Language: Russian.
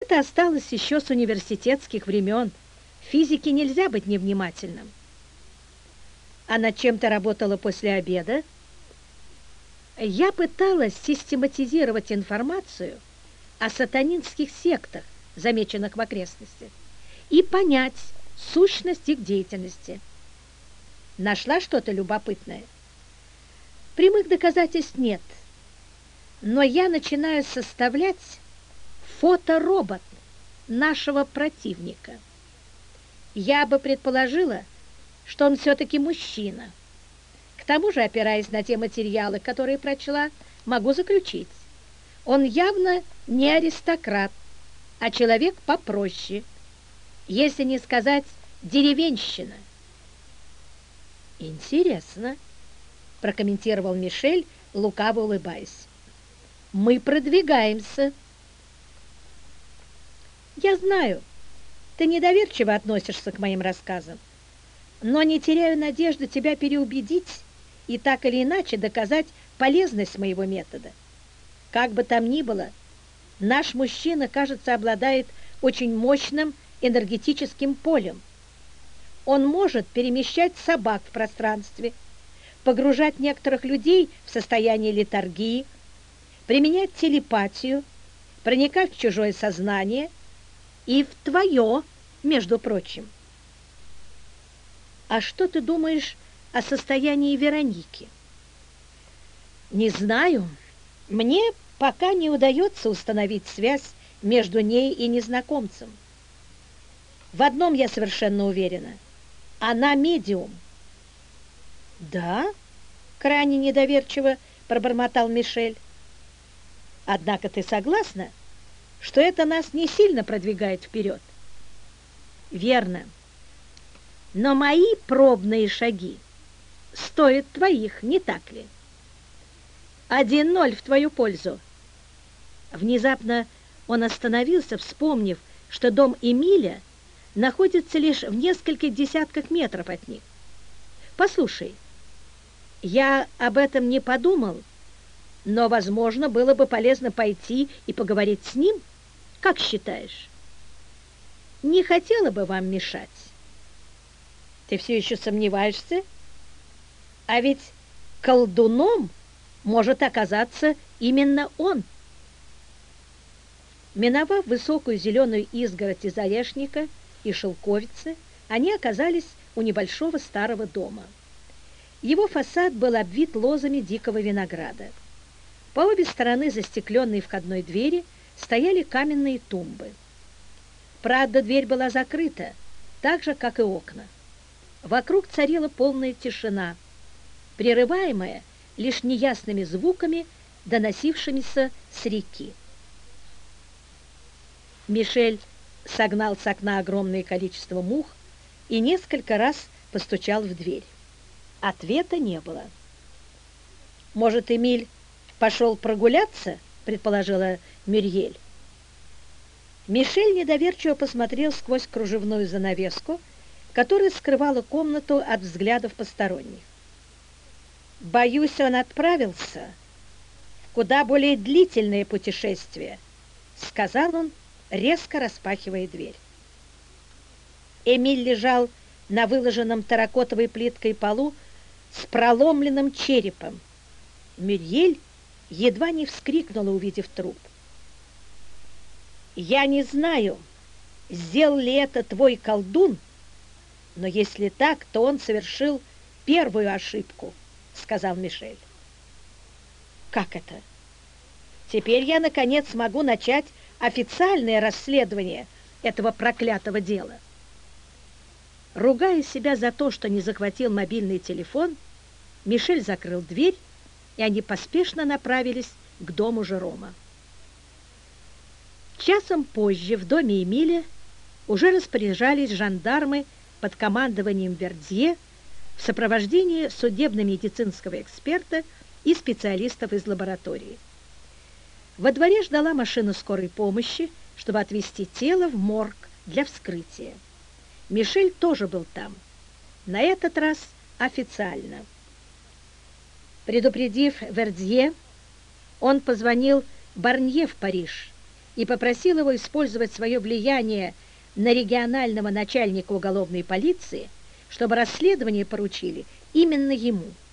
Это осталось еще с университетских времен. В физике нельзя быть невнимательным. А над чем ты работала после обеда? Я пыталась систематизировать информацию о сатанинских сектах, замеченных в окрестностях, и понять сущность их деятельности. Нашла что-то любопытное? Прямых доказательств нет, но я начинаю составлять фоторобот нашего противника. Я бы предположила, что он все-таки мужчина. К тому же, опираясь на те материалы, которые прочла, могу заключить, он явно не аристократ, а человек попроще, если не сказать деревенщина. «Интересно», — прокомментировал Мишель, лукаво улыбаясь. «Мы продвигаемся». «Я знаю, ты недоверчиво относишься к моим рассказам, но не теряю надежды тебя переубедить и так или иначе доказать полезность моего метода. Как бы там ни было, наш мужчина, кажется, обладает очень мощным энергетическим полем. Он может перемещать собак в пространстве, погружать некоторых людей в состояние летаргии, применять телепатию, проникать в чужое сознание и в твое, между прочим. А что ты думаешь о состоянии Вероники? Не знаю. Мне пока не удается установить связь между ней и незнакомцем. В одном я совершенно уверена. Она медиум. Да? Крайне недоверчиво пробормотал Мишель. Однако ты согласна, что это нас не сильно продвигает вперед? Верно. Но мои пробные шаги стоят твоих, не так ли? 1-0 в твою пользу. Внезапно он остановился, вспомнив, что дом Эмиля находится лишь в нескольких десятках метров от них. Послушай, я об этом не подумал, но, возможно, было бы полезно пойти и поговорить с ним. Как считаешь? Не хотела бы вам мешать. Ты все еще сомневаешься? А ведь колдуном может оказаться именно он. Миновав высокую зеленую изгородь из орешника и шелковицы, они оказались у небольшого старого дома. Его фасад был обвит лозами дикого винограда. По обе стороны застекленной входной двери стояли каменные тумбы. Правда, дверь была закрыта, так же, как и окна. Вокруг царила полная тишина, прерываемая лишь неясными звуками, доносившимися с реки. Мишель согнал с окна огромное количество мух и несколько раз постучал в дверь. Ответа не было. «Может, Эмиль пошел прогуляться?» — предположила Мюрьель. Мишель недоверчиво посмотрел сквозь кружевную занавеску, которая скрывала комнату от взглядов посторонних. «Боюсь, он отправился в куда более длительное путешествие», — сказал он, резко распахивая дверь. Эмиль лежал на выложенном терракотовой плиткой полу с проломленным черепом. Мюрьель едва не вскрикнула, увидев труп. «Я не знаю, сделал ли это твой колдун, но если так, то он совершил первую ошибку», — сказал Мишель. «Как это? Теперь я, наконец, могу начать официальное расследование этого проклятого дела». Ругая себя за то, что не захватил мобильный телефон, Мишель закрыл дверь, и они поспешно направились к дому Жерома. Часом позже в доме Эмиля уже распоряжались жандармы под командованием Вердье в сопровождении судебно-медицинского эксперта и специалистов из лаборатории. Во дворе ждала машина скорой помощи, чтобы отвезти тело в морг для вскрытия. Мишель тоже был там, на этот раз официально. Предупредив Вердье, он позвонил Барнье в Париж и попросил его использовать свое влияние на регионального начальника уголовной полиции, чтобы расследование поручили именно ему.